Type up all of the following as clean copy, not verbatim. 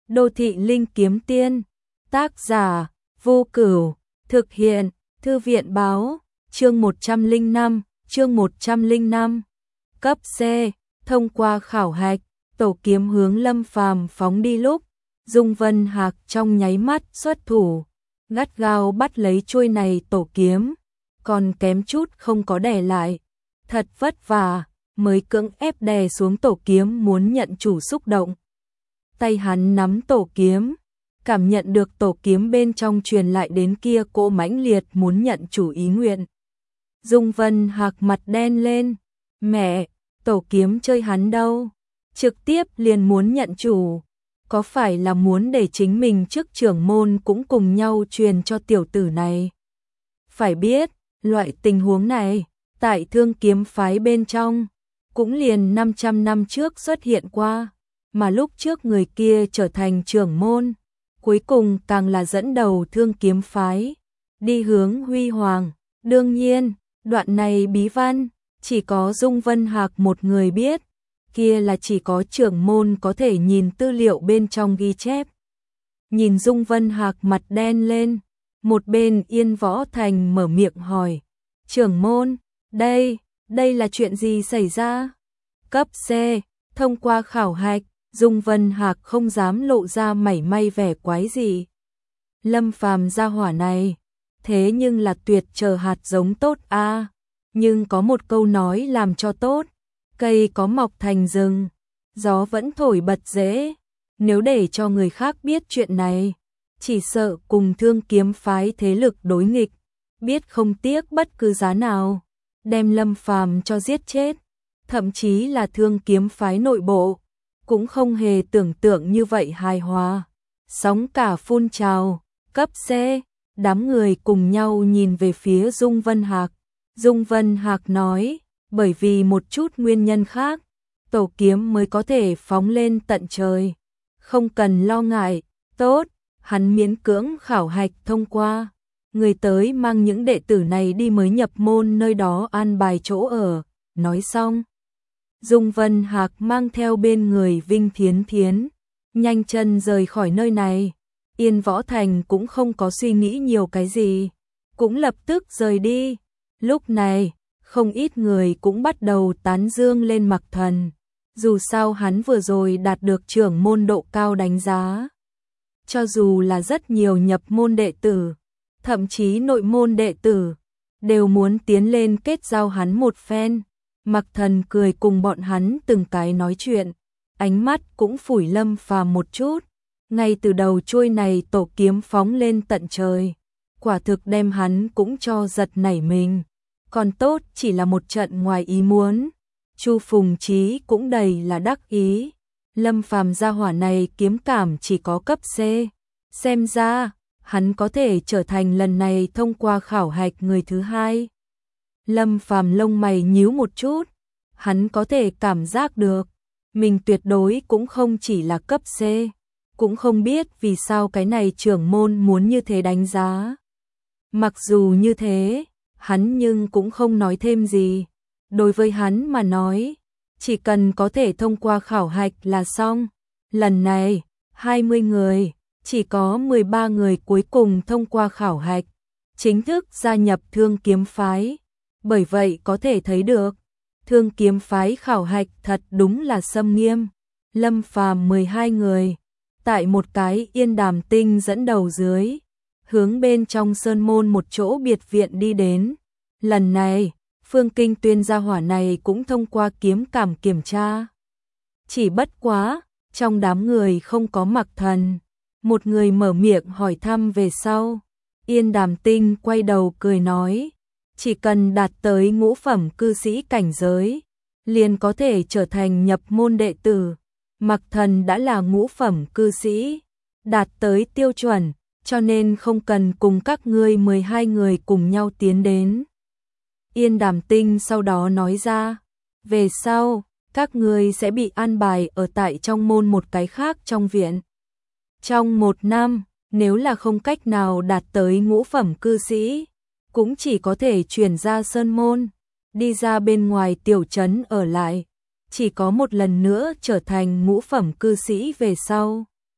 Đô thị linh kiếm tiên. Tác giả: Vô Cửu. Thực hiện: Thư viện báo. Chương 105. Cấp C. Thông qua khảo hạch, tổ kiếm hướng Lâm Phàm phóng đi lúc Dung Vân Hạc trong nháy mắt xuất thủ, gắt gao bắt lấy chuôi này tổ kiếm, còn kém chút không có đè lại. Thật vất vả mới cưỡng ép đè xuống tổ kiếm muốn nhận chủ xúc động. Tay hắn nắm tổ kiếm, cảm nhận được tổ kiếm bên trong truyền lại đến kia cỗ mãnh liệt muốn nhận chủ ý nguyện. Dung Vân Hạc mặt đen lên, mẹ, tổ kiếm chơi hắn đâu, trực tiếp liền muốn nhận chủ, có phải là muốn để chính mình trước trưởng môn cũng cùng nhau truyền cho tiểu tử này. Phải biết, loại tình huống này, tại Thương Kiếm phái bên trong, cũng liền 500 năm trước xuất hiện qua, mà lúc trước người kia trở thành trưởng môn, cuối cùng càng là dẫn đầu Thương Kiếm phái, đi hướng huy hoàng. Đương nhiên, đoạn này bí văn, chỉ có Dung Vân Hạc một người biết, kia là chỉ có trưởng môn có thể nhìn tư liệu bên trong ghi chép. Nhìn Dung Vân Hạc mặt đen lên, một bên Yên Võ Thành mở miệng hỏi, trưởng môn, đây là chuyện gì xảy ra? Cấp C, thông qua khảo hạch, Dung Vân Hạc không dám lộ ra mảy may vẻ quái gì. Lâm Phàm gia hỏa này, thế nhưng là tuyệt chờ hạt giống tốt a. Nhưng có một câu nói làm cho tốt, cây có mọc thành rừng, gió vẫn thổi bật rễ. Nếu để cho người khác biết chuyện này, chỉ sợ cùng Thương Kiếm phái thế lực đối nghịch, biết không tiếc bất cứ giá nào, đem Lâm Phàm cho giết chết. Thậm chí là Thương Kiếm phái nội bộ, cũng không hề tưởng tượng như vậy hài hòa. Sóng cả phun trào, cấp C, đám người cùng nhau nhìn về phía Dung Vân Hạc. Dung Vân Hạc nói, bởi vì một chút nguyên nhân khác, tổ kiếm mới có thể phóng lên tận trời. Không cần lo ngại, tốt, hắn miễn cưỡng khảo hạch thông qua. Người tới mang những đệ tử này đi mới nhập môn nơi đó an bài chỗ ở. Nói xong, Dung Vân Hạc mang theo bên người Vinh Thiến Thiến, nhanh chân rời khỏi nơi này. Yên Võ Thành cũng không có suy nghĩ nhiều cái gì, cũng lập tức rời đi. Lúc này, không ít người cũng bắt đầu tán dương lên Mạc Thần, dù sao hắn vừa rồi đạt được trưởng môn độ cao đánh giá. Cho dù là rất nhiều nhập môn đệ tử, thậm chí nội môn đệ tử, đều muốn tiến lên kết giao hắn một phen. Mạc Thần cười cùng bọn hắn từng cái nói chuyện, ánh mắt cũng phủi Lâm Phàm một chút. Ngay từ đầu chuôi này tổ kiếm phóng lên tận trời, quả thực đem hắn cũng cho giật nảy mình. Còn tốt chỉ là một trận ngoài ý muốn. Chu Phùng Chí cũng đầy là đắc ý. Lâm Phàm gia hỏa này kiếm cảm chỉ có cấp C. Xem ra, hắn có thể trở thành lần này thông qua khảo hạch người thứ hai. Lâm Phàm lông mày nhíu một chút. Hắn có thể cảm giác được, mình tuyệt đối cũng không chỉ là cấp C. Cũng không biết vì sao cái này trưởng môn muốn như thế đánh giá. Mặc dù như thế, hắn nhưng cũng không nói thêm gì. Đối với hắn mà nói, chỉ cần có thể thông qua khảo hạch là xong. Lần này, 20 người, chỉ có 13 người cuối cùng thông qua khảo hạch, chính thức gia nhập Thương Kiếm phái. Bởi vậy có thể thấy được, Thương Kiếm phái khảo hạch thật đúng là xâm nghiêm. Lâm Phàm 12 người, tại một cái Yên Đàm Tinh dẫn đầu dưới, hướng bên trong sơn môn một chỗ biệt viện đi đến. Lần này, Phương Kinh Tuyên gia hỏa này cũng thông qua kiếm cảm kiểm tra. Chỉ bất quá, trong đám người không có Mạc Thần. Một người mở miệng hỏi thăm về sau. Yên Đàm Tinh quay đầu cười nói, chỉ cần đạt tới ngũ phẩm cư sĩ cảnh giới, liền có thể trở thành nhập môn đệ tử. Mạc Thần đã là ngũ phẩm cư sĩ, đạt tới tiêu chuẩn, cho nên không cần cùng các ngươi 12 người cùng nhau tiến đến. Yên Đàm Tinh sau đó nói ra, về sau, các ngươi sẽ bị an bài ở tại trong môn một cái khác trong viện. Trong 1 năm, nếu là không cách nào đạt tới ngũ phẩm cư sĩ, cũng chỉ có thể chuyển ra sơn môn, đi ra bên ngoài tiểu trấn ở lại. Chỉ có một lần nữa trở thành ngũ phẩm cư sĩ về sau,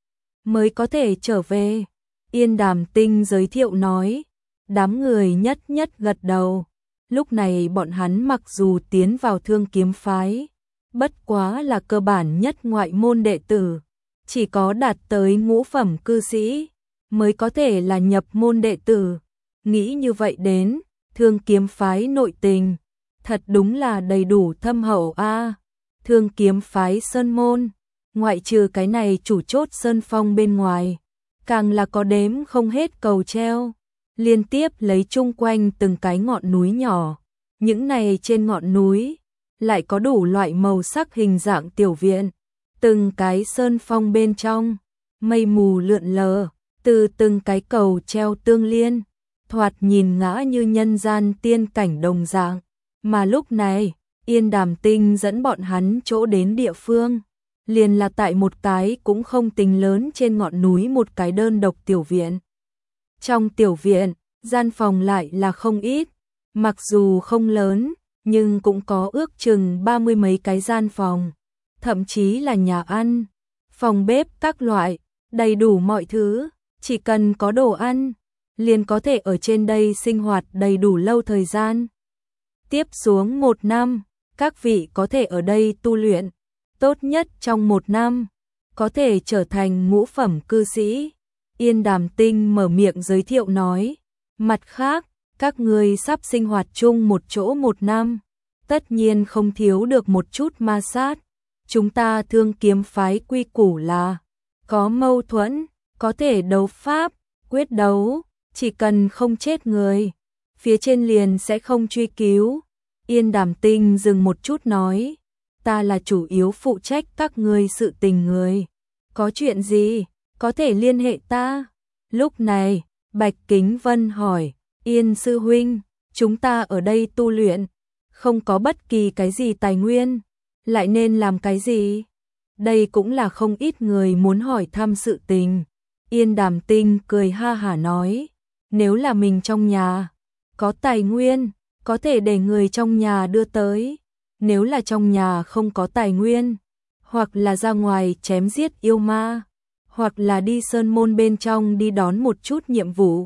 mới có thể trở về. Yên Đàm Tinh giới thiệu nói, đám người nhất nhất gật đầu. Lúc này bọn hắn mặc dù tiến vào Thương Kiếm phái, bất quá là cơ bản nhất ngoại môn đệ tử, chỉ có đạt tới ngũ phẩm cư sĩ mới có thể là nhập môn đệ tử. Nghĩ như vậy đến, Thương Kiếm phái nội tình thật đúng là đầy đủ thâm hậu a. Thương Kiếm phái sơn môn, ngoại trừ cái này chủ chốt sơn phong bên ngoài, càng là có đếm không hết cầu treo, liên tiếp lấy chung quanh từng cái ngọn núi nhỏ. Những này trên ngọn núi lại có đủ loại màu sắc hình dạng tiểu viện, từng cái sơn phong bên trong, mây mù lượn lờ, từ từng cái cầu treo tương liên, thoạt nhìn ngã như nhân gian tiên cảnh đồng dạng. Mà lúc này, Yên Đàm Tinh dẫn bọn hắn chỗ đến địa phương, liền là tại một cái cũng không tính lớn trên ngọn núi một cái đơn độc tiểu viện. Trong tiểu viện, gian phòng lại là không ít, mặc dù không lớn, nhưng cũng có ước chừng 30 mấy cái gian phòng, thậm chí là nhà ăn, phòng bếp các loại, đầy đủ mọi thứ, chỉ cần có đồ ăn, liền có thể ở trên đây sinh hoạt đầy đủ lâu thời gian. Tiếp xuống 1 năm, các vị có thể ở đây tu luyện, tốt nhất trong 1 năm, có thể trở thành ngũ phẩm cư sĩ. Yên Đàm Tinh mở miệng giới thiệu nói, mặt khác, các người sắp sinh hoạt chung một chỗ 1 năm, tất nhiên không thiếu được một chút ma sát. Chúng ta Thương Kiếm phái quy củ là, có mâu thuẫn, có thể đấu pháp, quyết đấu, chỉ cần không chết người, phía trên liền sẽ không truy cứu. Yên Đàm Tinh dừng một chút nói, ta là chủ yếu phụ trách các ngươi sự tình người, có chuyện gì, có thể liên hệ ta. Lúc này, Bạch Kính Vân hỏi, Yên sư huynh, chúng ta ở đây tu luyện, không có bất kỳ cái gì tài nguyên, lại nên làm cái gì? Đây cũng là không ít người muốn hỏi thăm sự tình. Yên Đàm Tinh cười ha hả nói, nếu là mình trong nhà có tài nguyên, có thể để người trong nhà đưa tới. Nếu là trong nhà không có tài nguyên, hoặc là ra ngoài chém giết yêu ma, hoặc là đi sơn môn bên trong đi đón một chút nhiệm vụ,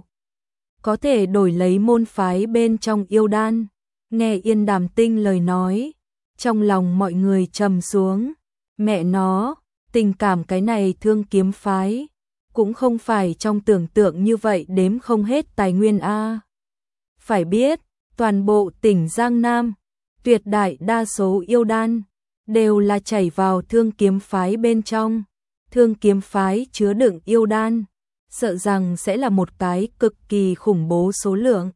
có thể đổi lấy môn phái bên trong yêu đan. Nghe Yên Đàm Tinh lời nói, trong lòng mọi người trầm xuống. Mẹ nó, tình cảm cái này Thương Kiếm phái cũng không phải trong tưởng tượng như vậy đếm không hết tài nguyên a. Phải biết, toàn bộ tỉnh Giang Nam, tuyệt đại đa số yêu đan đều là chảy vào Thương Kiếm phái bên trong. Thương Kiếm phái chứa đựng yêu đan, sợ rằng sẽ là một cái cực kỳ khủng bố số lượng.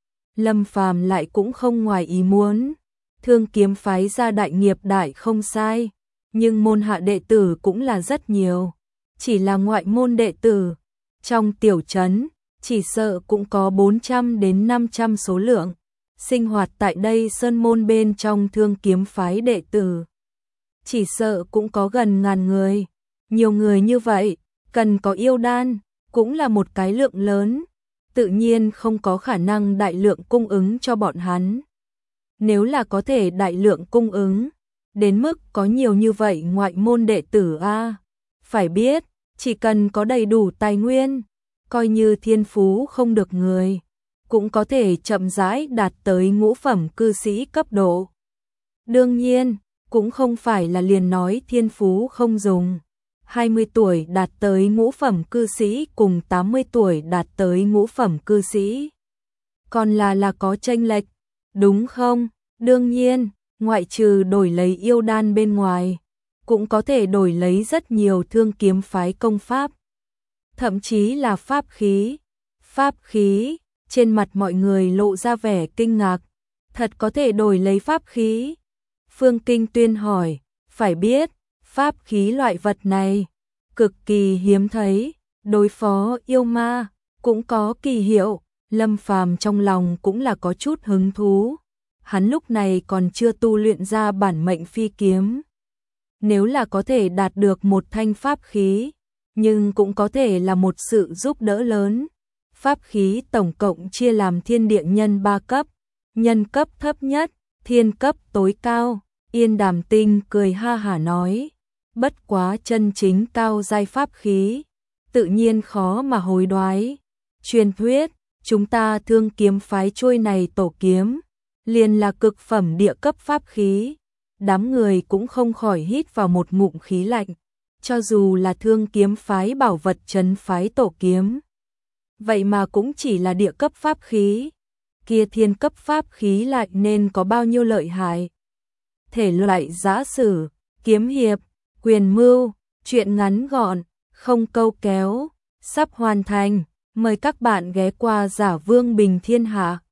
Lâm Phàm lại cũng không ngoài ý muốn, Thương Kiếm phái ra đại nghiệp đại không sai, nhưng môn hạ đệ tử cũng là rất nhiều, chỉ là ngoại môn đệ tử, trong tiểu trấn, chỉ sợ cũng có 400 đến 500 số lượng, sinh hoạt tại đây sơn môn bên trong Thương Kiếm phái đệ tử. Chỉ sợ cũng có gần 1000 người, nhiều người như vậy, cần có yêu đan, cũng là một cái lượng lớn, tự nhiên không có khả năng đại lượng cung ứng cho bọn hắn. Nếu là có thể đại lượng cung ứng, đến mức có nhiều như vậy ngoại môn đệ tử a, phải biết, chỉ cần có đầy đủ tài nguyên, coi như thiên phú không được người, cũng có thể chậm rãi đạt tới ngũ phẩm cư sĩ cấp độ. Đương nhiên, cũng không phải là liền nói thiên phú không dùng. 20 tuổi đạt tới ngũ phẩm cư sĩ cùng 80 tuổi đạt tới ngũ phẩm cư sĩ, còn là có chênh lệch, đúng không? Đương nhiên, ngoại trừ đổi lấy yêu đan bên ngoài, cũng có thể đổi lấy rất nhiều Thương Kiếm phái công pháp, thậm chí là pháp khí. Pháp khí, trên mặt mọi người lộ ra vẻ kinh ngạc, thật có thể đổi lấy pháp khí? Phương Kinh Tuyên hỏi, phải biết, pháp khí loại vật này cực kỳ hiếm thấy, đối phó yêu ma cũng có kỳ hiệu. Lâm Phàm trong lòng cũng là có chút hứng thú. Hắn lúc này còn chưa tu luyện ra bản mệnh phi kiếm. Nếu là có thể đạt được một thanh pháp khí, nhưng cũng có thể là một sự giúp đỡ lớn. Pháp khí tổng cộng chia làm thiên địa nhân 3 cấp, nhân cấp thấp nhất, thiên cấp tối cao. Yên Đàm Tinh cười ha hả nói, bất quá chân chính cao giai pháp khí, tự nhiên khó mà hối đoái. Truyền thuyết, chúng ta Thương kiếm phái chuôi này tổ kiếm, liền là cực phẩm địa cấp pháp khí. Đám người cũng không khỏi hít vào một ngụm khí lạnh, cho dù là Thương kiếm phái bảo vật trấn phái tổ kiếm. Vậy mà cũng chỉ là địa cấp pháp khí, kia thiên cấp pháp khí lại nên có bao nhiêu lợi hại. Thể loại giã sử, kiếm hiệp, quyền mưu, truyện ngắn gọn, không câu kéo, sắp hoàn thành. Mời các bạn ghé qua Giả Vương Bình Thiên Hạ.